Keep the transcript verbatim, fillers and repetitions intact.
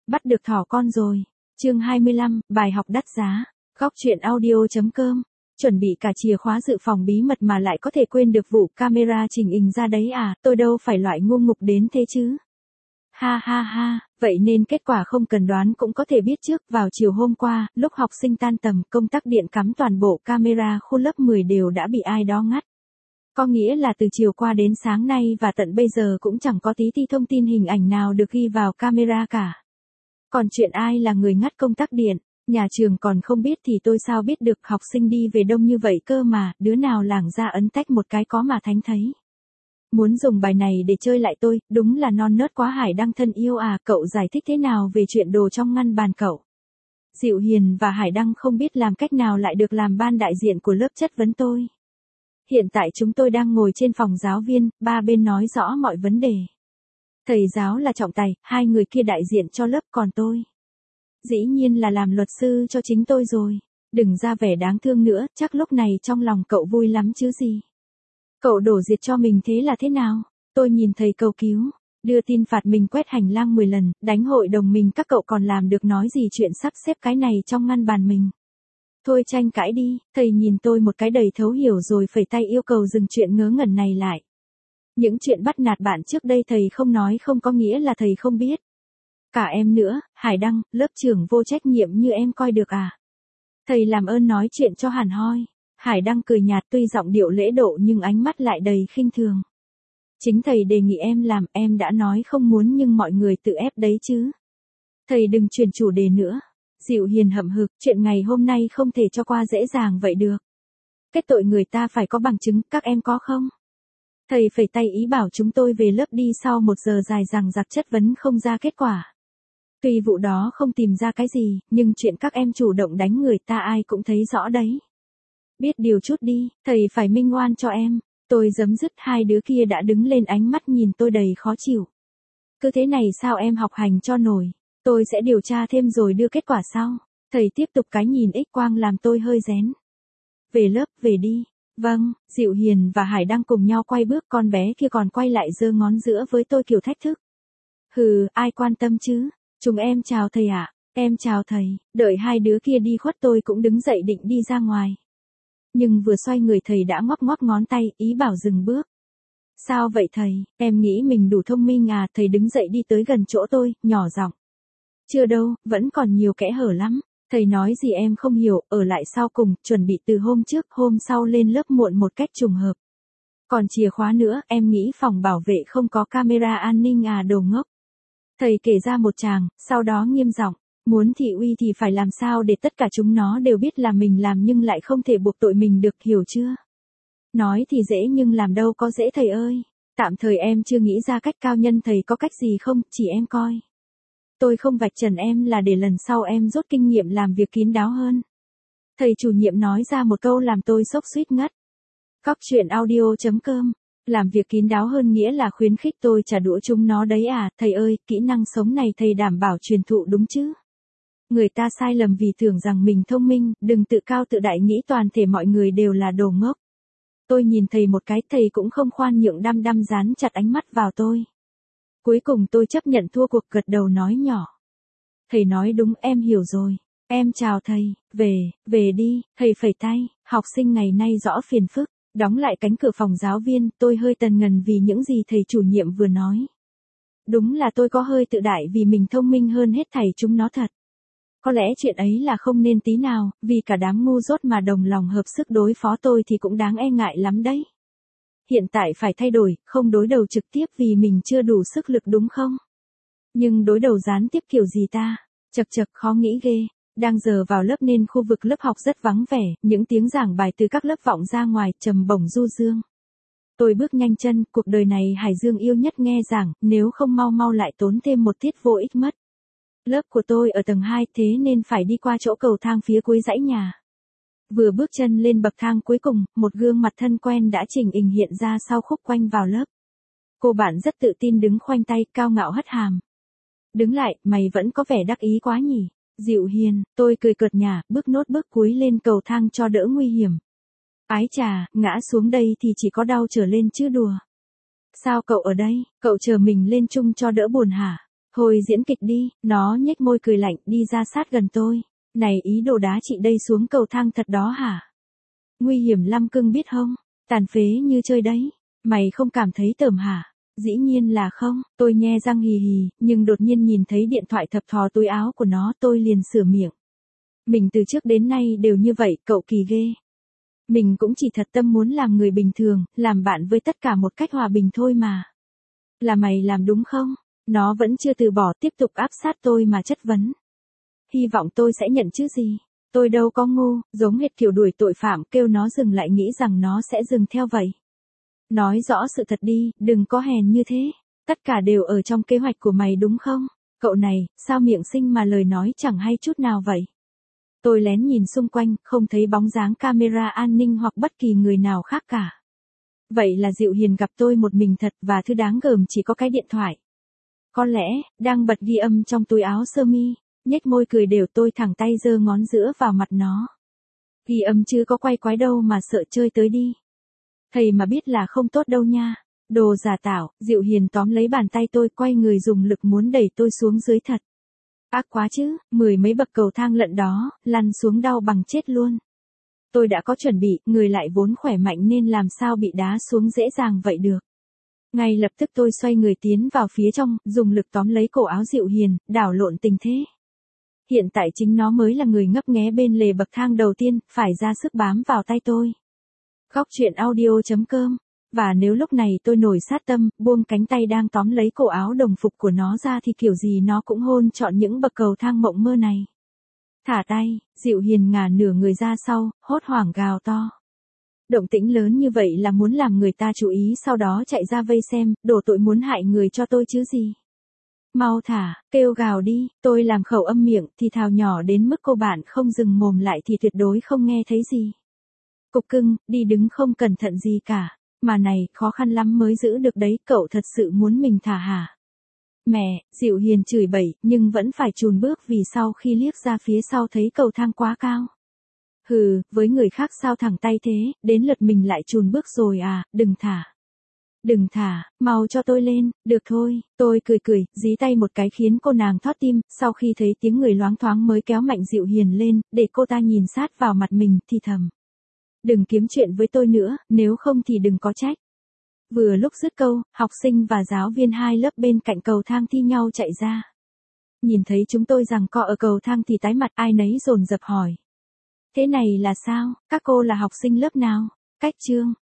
Bắt được thỏ con rồi. Chương hai mươi lăm, bài học đắt giá. Góc truyện audio chấm com. Chuẩn bị cả chìa khóa dự phòng bí mật mà lại có thể quên được vụ camera chỉnh hình ra đấy à, tôi đâu phải loại ngu ngục đến thế chứ. Ha ha ha, vậy nên kết quả không cần đoán cũng có thể biết trước. Vào chiều hôm qua, lúc học sinh tan tầm, công tắc điện cắm toàn bộ camera khu lớp mười đều đã bị ai đó ngắt. Có nghĩa là từ chiều qua đến sáng nay và tận bây giờ cũng chẳng có tí ti thông tin hình ảnh nào được ghi vào camera cả. Còn chuyện ai là người ngắt công tắc điện, nhà trường còn không biết thì tôi sao biết được, học sinh đi về đông như vậy cơ mà, đứa nào lảng ra ấn tách một cái có mà thánh thấy. Muốn dùng bài này để chơi lại tôi, đúng là non nớt quá. Hải Đăng thân yêu à, cậu giải thích thế nào về chuyện đồ trong ngăn bàn cậu? Diệu Hiền và Hải Đăng không biết làm cách nào lại được làm ban đại diện của lớp chất vấn tôi. Hiện tại chúng tôi đang ngồi trên phòng giáo viên, ba bên nói rõ mọi vấn đề. Thầy giáo là trọng tài, hai người kia đại diện cho lớp, còn tôi dĩ nhiên là làm luật sư cho chính tôi rồi. Đừng ra vẻ đáng thương nữa, chắc lúc này trong lòng cậu vui lắm chứ gì. Cậu đổ diệt cho mình thế là thế nào? Tôi nhìn thầy cầu cứu, đưa tin phạt mình quét hành lang mười lần, đánh hội đồng mình, các cậu còn làm được nói gì chuyện sắp xếp cái này trong ngăn bàn mình. Thôi tranh cãi đi, thầy nhìn tôi một cái đầy thấu hiểu rồi phẩy tay yêu cầu dừng chuyện ngớ ngẩn này lại. Những chuyện bắt nạt bạn trước đây thầy không nói không có nghĩa là thầy không biết. Cả em nữa, Hải Đăng, lớp trưởng vô trách nhiệm như em coi được à? Thầy làm ơn nói chuyện cho hẳn hoi. Hải Đăng cười nhạt, tuy giọng điệu lễ độ nhưng ánh mắt lại đầy khinh thường. Chính thầy đề nghị em làm, em đã nói không muốn nhưng mọi người tự ép đấy chứ. Thầy đừng chuyển chủ đề nữa. Diệu Hiền hậm hực, chuyện ngày hôm nay không thể cho qua dễ dàng vậy được. Kết tội người ta phải có bằng chứng, các em có không? Thầy phẩy tay ý bảo chúng tôi về lớp đi. Sau một giờ dài dằng dặc chất vấn không ra kết quả. Tuy vụ đó không tìm ra cái gì, nhưng chuyện các em chủ động đánh người ta ai cũng thấy rõ đấy. Biết điều chút đi, thầy phải minh oan cho em. Tôi giấm dứt, hai đứa kia đã đứng lên, ánh mắt nhìn tôi đầy khó chịu. Cứ thế này sao em học hành cho nổi? Tôi sẽ điều tra thêm rồi đưa kết quả sau. Thầy tiếp tục cái nhìn ích quang làm tôi hơi rén. Về lớp, về đi. Vâng, Diệu Hiền và Hải Đăng cùng nhau quay bước, con bé kia còn quay lại giơ ngón giữa với tôi kiểu thách thức. Hừ, ai quan tâm chứ? Chúng em chào thầy ạ. À? Em chào thầy. Đợi hai đứa kia đi khuất tôi cũng đứng dậy định đi ra ngoài. Nhưng vừa xoay người thầy đã ngoắc ngoắc ngón tay, ý bảo dừng bước. Sao vậy thầy, em nghĩ mình đủ thông minh à? Thầy đứng dậy đi tới gần chỗ tôi, nhỏ giọng. Chưa đâu, vẫn còn nhiều kẽ hở lắm. Thầy nói gì em không hiểu, ở lại sau cùng, chuẩn bị từ hôm trước, hôm sau lên lớp muộn một cách trùng hợp. Còn chìa khóa nữa, em nghĩ phòng bảo vệ không có camera an ninh à, đồ ngốc. Thầy kể ra một tràng, sau đó nghiêm giọng. Muốn thị uy thì phải làm sao để tất cả chúng nó đều biết là mình làm nhưng lại không thể buộc tội mình được, hiểu chưa? Nói thì dễ nhưng làm đâu có dễ thầy ơi. Tạm thời em chưa nghĩ ra cách, cao nhân thầy có cách gì không, chỉ em coi. Tôi không vạch trần em là để lần sau em rút kinh nghiệm làm việc kín đáo hơn. Thầy chủ nhiệm nói ra một câu làm tôi sốc suýt ngất. Góc truyện audio chấm com. Làm việc kín đáo hơn nghĩa là khuyến khích tôi trả đũa chúng nó đấy à? Thầy ơi, kỹ năng sống này thầy đảm bảo truyền thụ đúng chứ? Người ta sai lầm vì tưởng rằng mình thông minh, đừng tự cao tự đại nghĩ toàn thể mọi người đều là đồ ngốc. Tôi nhìn thầy một cái, thầy cũng không khoan nhượng, đăm đăm dán chặt ánh mắt vào tôi. Cuối cùng tôi chấp nhận thua cuộc, gật đầu nói nhỏ. Thầy nói đúng, em hiểu rồi. Em chào thầy, về, về đi, thầy phẩy tay, học sinh ngày nay rõ phiền phức. Đóng lại cánh cửa phòng giáo viên, tôi hơi tần ngần vì những gì thầy chủ nhiệm vừa nói. Đúng là tôi có hơi tự đại vì mình thông minh hơn hết thầy chúng nó thật. Có lẽ chuyện ấy là không nên tí nào, vì cả đám ngu dốt mà đồng lòng hợp sức đối phó tôi thì cũng đáng e ngại lắm đấy. Hiện tại phải thay đổi, không đối đầu trực tiếp vì mình chưa đủ sức lực đúng không? Nhưng đối đầu gián tiếp kiểu gì ta? Chật chật khó nghĩ ghê. Đang giờ vào lớp nên khu vực lớp học rất vắng vẻ, những tiếng giảng bài từ các lớp vọng ra ngoài, trầm bổng du dương. Tôi bước nhanh chân, cuộc đời này Hải Dương yêu nhất nghe giảng, nếu không mau mau lại tốn thêm một tiết vô ích mất. Lớp của tôi ở tầng hai, thế nên phải đi qua chỗ cầu thang phía cuối dãy nhà. Vừa bước chân lên bậc thang cuối cùng, một gương mặt thân quen đã chỉnh hình hiện ra sau khúc quanh vào lớp. Cô bạn rất tự tin đứng khoanh tay, cao ngạo hất hàm. Đứng lại, mày vẫn có vẻ đắc ý quá nhỉ. Diệu Hiền, tôi cười cợt nhả, bước nốt bước cuối lên cầu thang cho đỡ nguy hiểm. Ái chà, ngã xuống đây thì chỉ có đau trở lên chứ đùa. Sao cậu ở đây, cậu chờ mình lên chung cho đỡ buồn hả? Thôi diễn kịch đi, nó nhếch môi cười lạnh đi ra sát gần tôi. Này ý đồ đá chị đây xuống cầu thang thật đó hả? Nguy hiểm lắm cưng biết không? Tàn phế như chơi đấy. Mày không cảm thấy tởm hả? Dĩ nhiên là không, tôi nhe răng hì hì, nhưng đột nhiên nhìn thấy điện thoại thập thò túi áo của nó tôi liền sửa miệng. Mình từ trước đến nay đều như vậy, cậu kỳ ghê. Mình cũng chỉ thật tâm muốn làm người bình thường, làm bạn với tất cả một cách hòa bình thôi mà. Là mày làm đúng không? Nó vẫn chưa từ bỏ tiếp tục áp sát tôi mà chất vấn. Hy vọng tôi sẽ nhận chứ gì. Tôi đâu có ngu, giống hệt kiểu đuổi tội phạm kêu nó dừng lại nghĩ rằng nó sẽ dừng theo vậy. Nói rõ sự thật đi, đừng có hèn như thế. Tất cả đều ở trong kế hoạch của mày đúng không? Cậu này, sao miệng xinh mà lời nói chẳng hay chút nào vậy? Tôi lén nhìn xung quanh, không thấy bóng dáng camera an ninh hoặc bất kỳ người nào khác cả. Vậy là Diệu Hiền gặp tôi một mình thật và thứ đáng gờm chỉ có cái điện thoại. Có lẽ, đang bật ghi âm trong túi áo sơ mi, nhếch môi cười đều tôi thẳng tay giơ ngón giữa vào mặt nó. Ghi âm chứ có quay quái đâu mà sợ chơi tới đi. Thầy mà biết là không tốt đâu nha. Đồ giả tạo, Diệu Hiền tóm lấy bàn tay tôi quay người dùng lực muốn đẩy tôi xuống dưới thật. Ác quá chứ, mười mấy bậc cầu thang lận đó, lăn xuống đau bằng chết luôn. Tôi đã có chuẩn bị, người lại vốn khỏe mạnh nên làm sao bị đá xuống dễ dàng vậy được. Ngay lập tức tôi xoay người tiến vào phía trong, dùng lực tóm lấy cổ áo Diệu Hiền, đảo lộn tình thế. Hiện tại chính nó mới là người ngấp nghé bên lề bậc thang đầu tiên, phải ra sức bám vào tay tôi. Góc truyện audio chấm com. Và nếu lúc này tôi nổi sát tâm, buông cánh tay đang tóm lấy cổ áo đồng phục của nó ra thì kiểu gì nó cũng hôn chọn những bậc cầu thang mộng mơ này. Thả tay, Diệu Hiền ngả nửa người ra sau, hốt hoảng gào to. Động tĩnh lớn như vậy là muốn làm người ta chú ý sau đó chạy ra vây xem, đổ tội muốn hại người cho tôi chứ gì. Mau thả, kêu gào đi, tôi làm khẩu âm miệng thì thào nhỏ đến mức cô bạn không dừng mồm lại thì tuyệt đối không nghe thấy gì. Cục cưng, đi đứng không cẩn thận gì cả. Mà này, khó khăn lắm mới giữ được đấy, cậu thật sự muốn mình thả hả? Mẹ, Diệu Hiền chửi bậy, nhưng vẫn phải chùn bước vì sau khi liếc ra phía sau thấy cầu thang quá cao. Hừ, với người khác sao thẳng tay thế, đến lượt mình lại chùn bước rồi à, đừng thả. Đừng thả, mau cho tôi lên, được thôi, tôi cười cười, dí tay một cái khiến cô nàng thót tim, sau khi thấy tiếng người loáng thoáng mới kéo mạnh Diệu Hiền lên, để cô ta nhìn sát vào mặt mình, thì thầm. Đừng kiếm chuyện với tôi nữa, nếu không thì đừng có trách. Vừa lúc dứt câu, học sinh và giáo viên hai lớp bên cạnh cầu thang thi nhau chạy ra. Nhìn thấy chúng tôi giằng co ở cầu thang thì tái mặt ai nấy dồn dập hỏi. Thế này là sao, các cô là học sinh lớp nào? Cách chương.